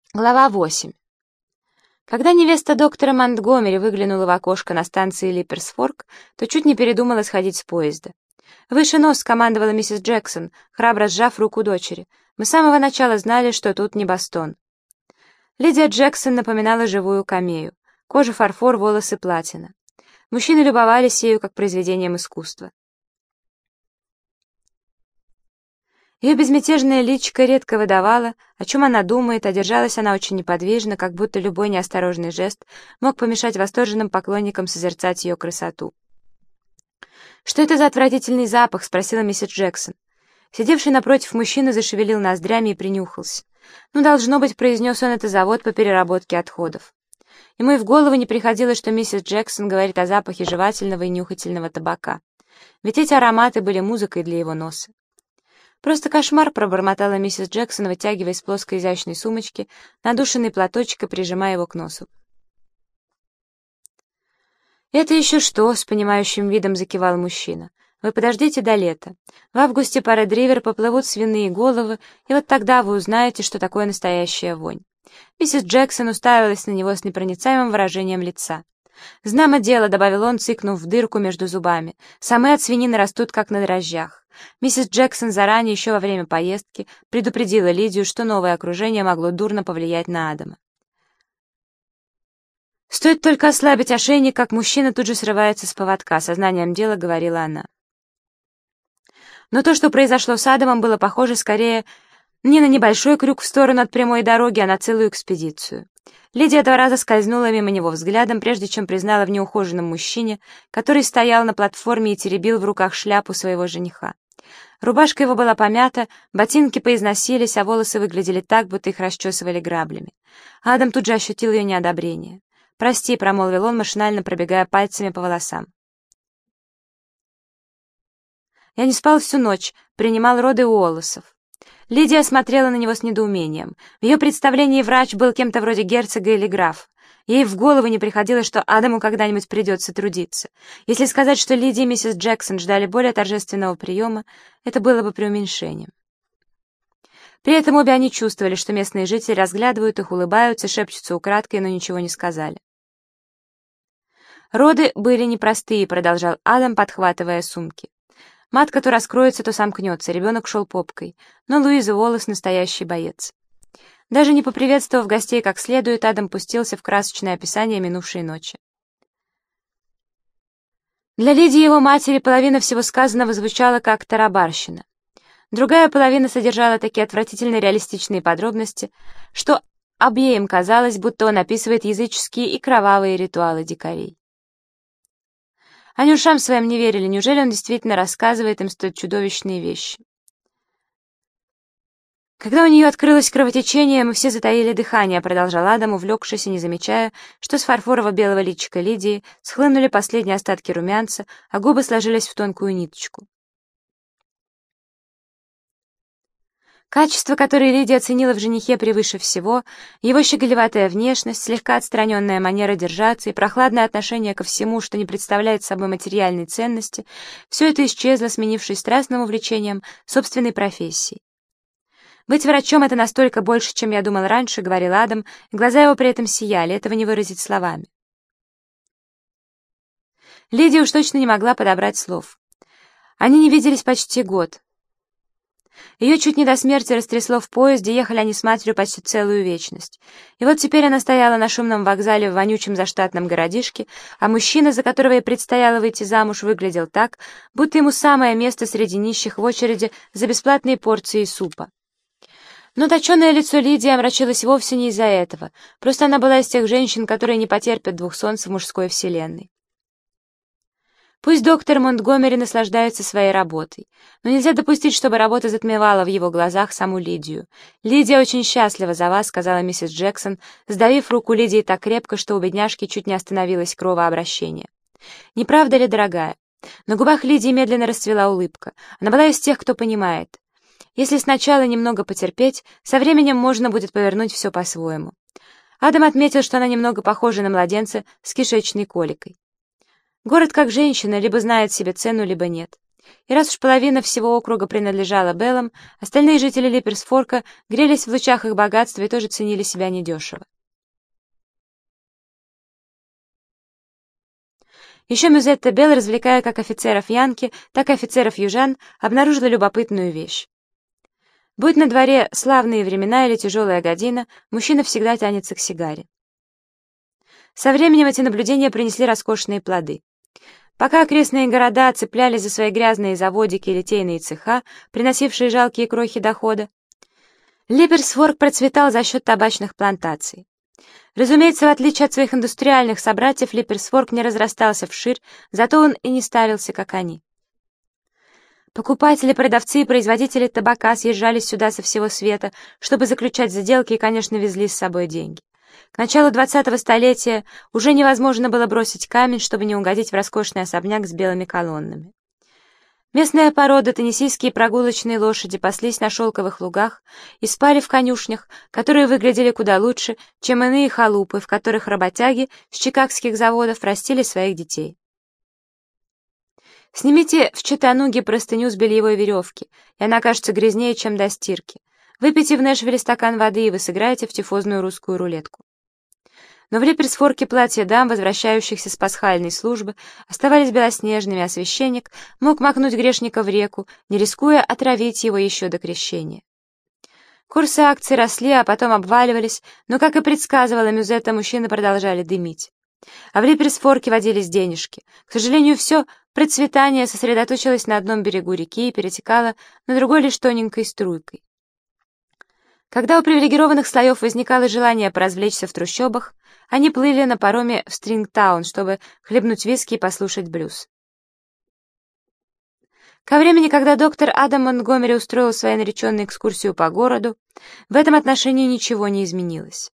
Глава 8. Когда невеста доктора Монтгомери выглянула в окошко на станции Липперсфорк, то чуть не передумала сходить с поезда. «Выше нос!» — скомандовала миссис Джексон, храбро сжав руку дочери. «Мы с самого начала знали, что тут не Бостон». Лидия Джексон напоминала живую камею. Кожа фарфор, волосы платина. Мужчины любовались ею как произведением искусства. Ее безмятежное личико редко выдавало, о чем она думает, а держалась она очень неподвижно, как будто любой неосторожный жест мог помешать восторженным поклонникам созерцать ее красоту. «Что это за отвратительный запах?» — спросила миссис Джексон. Сидевший напротив мужчина зашевелил ноздрями и принюхался. «Ну, должно быть», — произнес он, — «это завод по переработке отходов». Ему и в голову не приходило, что миссис Джексон говорит о запахе жевательного и нюхательного табака. Ведь эти ароматы были музыкой для его носа. «Просто кошмар», — пробормотала миссис Джексон, вытягивая из плоской изящной сумочки надушенный платочек и прижимая его к носу. «Это еще что?» — с понимающим видом закивал мужчина. «Вы подождите до лета. В августе по Ред-Ривер поплывут свиные головы, и вот тогда вы узнаете, что такое настоящая вонь». Миссис Джексон уставилась на него с непроницаемым выражением лица. «Знамо дело», — добавил он, цыкнув в дырку между зубами. «Самые от свинины растут, как на дрожжах». Миссис Джексон заранее, еще во время поездки, предупредила Лидию, что новое окружение могло дурно повлиять на Адама. «Стоит только ослабить ошейник, как мужчина тут же срывается с поводка», — сознанием дела говорила она. Но то, что произошло с Адамом, было похоже скорее не на небольшой крюк в сторону от прямой дороги, а на целую экспедицию. Лидия 2 раза скользнула мимо него взглядом, прежде чем признала в неухоженном мужчине, который стоял на платформе и теребил в руках шляпу своего жениха. Рубашка его была помята, ботинки поизносились, а волосы выглядели так, будто их расчесывали граблями. Адам тут же ощутил ее неодобрение. «Прости», — промолвил он, машинально пробегая пальцами по волосам. «Я не спал всю ночь, принимал роды у Уоллесов». Лидия смотрела на него с недоумением. В ее представлении врач был кем-то вроде герцога или графа. Ей в голову не приходило, что Адаму когда-нибудь придется трудиться. Если сказать, что Лидия и миссис Джексон ждали более торжественного приема, это было бы преуменьшением. При этом обе они чувствовали, что местные жители разглядывают их, улыбаются, шепчутся украдкой, но ничего не сказали. «Роды были непростые», — продолжал Адам, подхватывая сумки. «Матка то раскроется, то сомкнется, ребенок шел попкой, но Луиза Уоллес — настоящий боец». Даже не поприветствовав гостей как следует, Адам пустился в красочное описание минувшей ночи. Для Лидии и его матери половина всего сказанного звучала как тарабарщина. Другая половина содержала такие отвратительно реалистичные подробности, что обеим казалось, будто он описывает языческие и кровавые ритуалы дикарей. Они ушам своим не верили, неужели он действительно рассказывает им столь чудовищные вещи? «Когда у нее открылось кровотечение, мы все затаили дыхание», — продолжал Адам, увлекшись и не замечая, что с фарфорово-белого личика Лидии схлынули последние остатки румянца, а губы сложились в тонкую ниточку. Качество, которое Лидия оценила в женихе превыше всего, его щеголеватая внешность, слегка отстраненная манера держаться и прохладное отношение ко всему, что не представляет собой материальной ценности, все это исчезло, сменившись страстным увлечением собственной профессией. «Быть врачом — это настолько больше, чем я думал раньше», — говорил Адам, и глаза его при этом сияли, этого не выразить словами. Лидия уж точно не могла подобрать слов. Они не виделись почти год. Ее чуть не до смерти растрясло в поезде, ехали они с матерью почти целую вечность. И вот теперь она стояла на шумном вокзале в вонючем заштатном городишке, а мужчина, за которого ей предстояло выйти замуж, выглядел так, будто ему самое место среди нищих в очереди за бесплатные порции супа. Но точеное лицо Лидии омрачилось вовсе не из-за этого, просто она была из тех женщин, которые не потерпят 2 солнц в мужской вселенной. Пусть доктор Монтгомери наслаждается своей работой, но нельзя допустить, чтобы работа затмевала в его глазах саму Лидию. «Лидия очень счастлива за вас», — сказала миссис Джексон, сдавив руку Лидии так крепко, что у бедняжки чуть не остановилось кровообращение. «Не правда ли, дорогая?» На губах Лидии медленно расцвела улыбка. Она была из тех, кто понимает. Если сначала немного потерпеть, со временем можно будет повернуть все по-своему. Адам отметил, что она немного похожа на младенца с кишечной коликой. Город как женщина, либо знает себе цену, либо нет. И раз уж половина всего округа принадлежала Беллам, остальные жители Липперсфорка грелись в лучах их богатства и тоже ценили себя недешево. Еще Мюзетта Белл, развлекая как офицеров Янки, так и офицеров Южан, обнаружила любопытную вещь. Будь на дворе славные времена или тяжелая година, мужчина всегда тянется к сигаре. Со временем эти наблюдения принесли роскошные плоды. Пока окрестные города цеплялись за свои грязные заводики и литейные цеха, приносившие жалкие крохи дохода, Липперсфорк процветал за счет табачных плантаций. Разумеется, в отличие от своих индустриальных собратьев, Липперсфорк не разрастался вширь, зато он и не старился, как они. Покупатели, продавцы и производители табака съезжались сюда со всего света, чтобы заключать сделки и, конечно, везли с собой деньги. К началу 20-го столетия уже невозможно было бросить камень, чтобы не угодить в роскошный особняк с белыми колоннами. Местная порода, теннессийские прогулочные лошади, паслись на шелковых лугах и спали в конюшнях, которые выглядели куда лучше, чем иные халупы, в которых работяги с чикагских заводов растили своих детей. Снимите в Чаттануге простыню с бельевой веревки, и она кажется грязнее, чем до стирки. Выпейте в Нэшвилле стакан воды, и вы сыграете в тифозную русскую рулетку. Но в Липперсфорке платья дам, возвращающихся с пасхальной службы, оставались белоснежными, а священник мог макнуть грешника в реку, не рискуя отравить его еще до крещения. Курсы акций росли, а потом обваливались, но, как и предсказывала Мюзетта, мужчины продолжали дымить. А в Липперсфорке водились денежки. К сожалению, все процветание сосредоточилось на одном берегу реки и перетекало на другой лишь тоненькой струйкой. Когда у привилегированных слоев возникало желание поразвлечься в трущобах, они плыли на пароме в Стрингтаун, чтобы хлебнуть виски и послушать блюз. Ко времени, когда доктор Адам Монтгомери устроил своей нареченной экскурсию по городу, в этом отношении ничего не изменилось.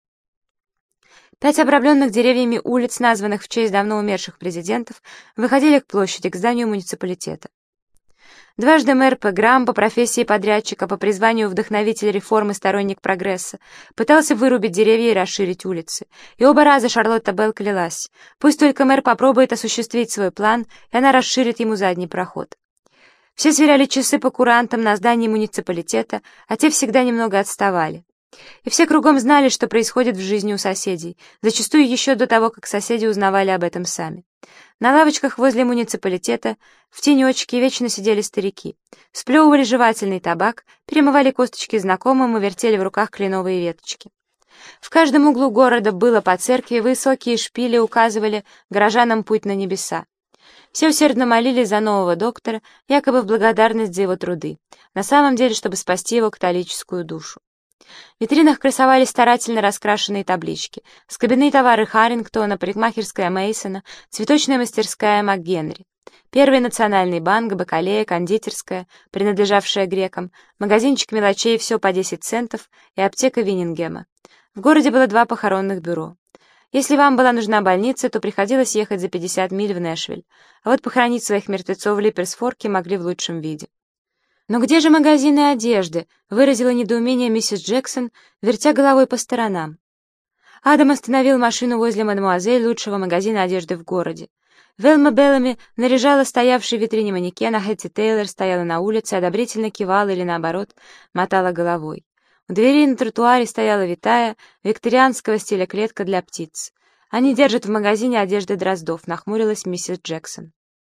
5 обрамленных деревьями улиц, названных в честь давно умерших президентов, выходили к площади, к зданию муниципалитета. Дважды мэр П. Грам, по профессии подрядчика, по призванию вдохновитель реформ и сторонник прогресса, пытался вырубить деревья и расширить улицы. И оба раза Шарлотта Белл клялась: пусть только мэр попробует осуществить свой план, и она расширит ему задний проход. Все сверяли часы по курантам на здании муниципалитета, а те всегда немного отставали. И все кругом знали, что происходит в жизни у соседей, зачастую еще до того, как соседи узнавали об этом сами. На лавочках возле муниципалитета в тенечке вечно сидели старики, сплевывали жевательный табак, перемывали косточки знакомым и вертели в руках кленовые веточки. В каждом углу города было по церкви, высокие шпили указывали горожанам путь на небеса. Все усердно молились за нового доктора, якобы в благодарность за его труды, на самом деле, чтобы спасти его католическую душу. В витринах красовались старательно раскрашенные таблички: скобяные товары Харрингтона, парикмахерская Мейсона, цветочная мастерская МакГенри, Первый национальный банк, бакалея, кондитерская, принадлежавшая грекам, магазинчик мелочей «Все по 10 центов» и аптека Виннингема. В городе было 2 похоронных бюро. Если вам была нужна больница, то приходилось ехать за 50 миль в Нэшвилл, а вот похоронить своих мертвецов в Липперсфорке могли в лучшем виде. «Но где же магазины одежды?» — выразила недоумение миссис Джексон, вертя головой по сторонам. Адам остановил машину возле мадемуазель, лучшего магазина одежды в городе. Велма Беллами наряжала стоявший в витрине манекен, а Хэтти Тейлор стояла на улице, одобрительно кивала или, наоборот, мотала головой. У двери на тротуаре стояла витая, викторианского стиля клетка для птиц. «Они держат в магазине одежды дроздов», — нахмурилась миссис Джексон.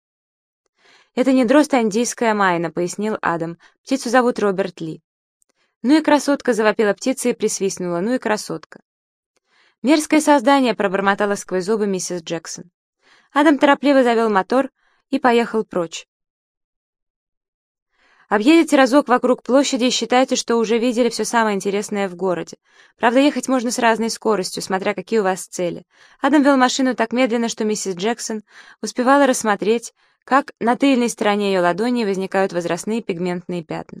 «Это не дрозд, а индийская майна», — пояснил Адам. «Птицу зовут Роберт Ли». «Ну и красотка!» — завопила птица и присвистнула. «Ну и красотка!» «Мерзкое создание!» — пробормотала сквозь зубы миссис Джексон. Адам торопливо завел мотор и поехал прочь. Объедете разок вокруг площади и считайте, что уже видели все самое интересное в городе. Правда, ехать можно с разной скоростью, смотря какие у вас цели. Адам вел машину так медленно, что миссис Джексон успевала рассмотреть, как на тыльной стороне ее ладони возникают возрастные пигментные пятна.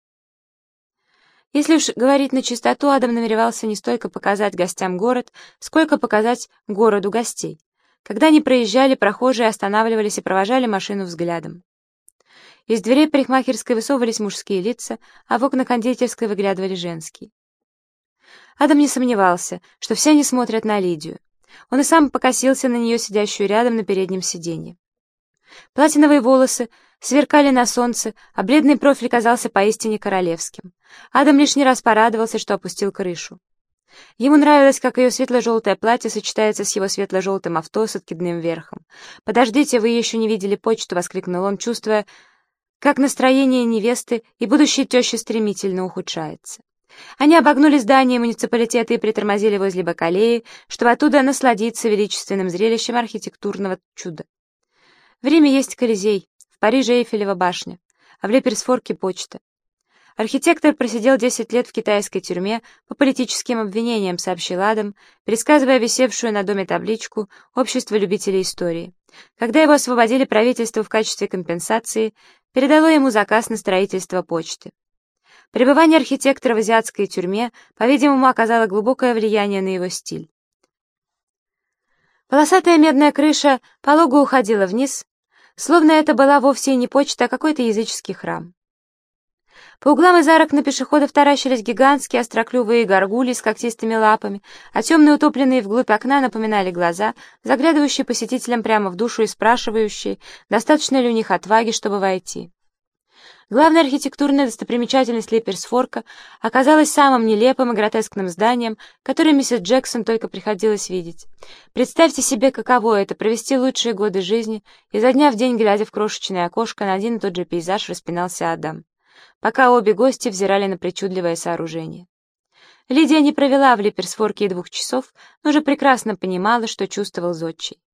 Если уж говорить на чистоту, Адам намеревался не столько показать гостям город, сколько показать городу гостей. Когда они проезжали, прохожие останавливались и провожали машину взглядом. Из дверей парикмахерской высовывались мужские лица, а в окна кондитерской выглядывали женские. Адам не сомневался, что все они смотрят на Лидию. Он и сам покосился на нее, сидящую рядом на переднем сиденье. Платиновые волосы сверкали на солнце, а бледный профиль казался поистине королевским. Адам лишний раз порадовался, что опустил крышу. Ему нравилось, как ее светло-желтое платье сочетается с его светло-желтым авто с откидным верхом. «Подождите, вы еще не видели почту!» — воскликнул он, чувствуя, как настроение невесты и будущей тещи стремительно ухудшается. Они обогнули здание муниципалитета и притормозили возле бакалеи, чтобы оттуда насладиться величественным зрелищем архитектурного чуда. В Риме есть Колизей, в Париже Эйфелева башня, а в Леперсфорке почта. Архитектор просидел 10 лет в китайской тюрьме по политическим обвинениям, сообщил Адам, пересказывая висевшую на доме табличку «Общество любителей истории». Когда его освободили, правительство в качестве компенсации передало ему заказ на строительство почты. Пребывание архитектора в азиатской тюрьме, по-видимому, оказало глубокое влияние на его стиль. Полосатая медная крыша полого уходила вниз, словно это была вовсе не почта, а какой-то языческий храм. По углам из арок на пешеходов таращились гигантские остроклювые горгульи с когтистыми лапами, а темные, утопленные вглубь окна, напоминали глаза, заглядывающие посетителям прямо в душу и спрашивающие, достаточно ли у них отваги, чтобы войти. Главная архитектурная достопримечательность Леперсфорка оказалась самым нелепым и гротескным зданием, которое миссис Джексон только приходилось видеть. Представьте себе, каково это — провести лучшие годы жизни, изо дня в день, глядя в крошечное окошко, на один и тот же пейзаж распинался Адам, пока обе гости взирали на причудливое сооружение. Лидия не провела в Леперсфорке и 2 часов, но уже прекрасно понимала, что чувствовал зодчий.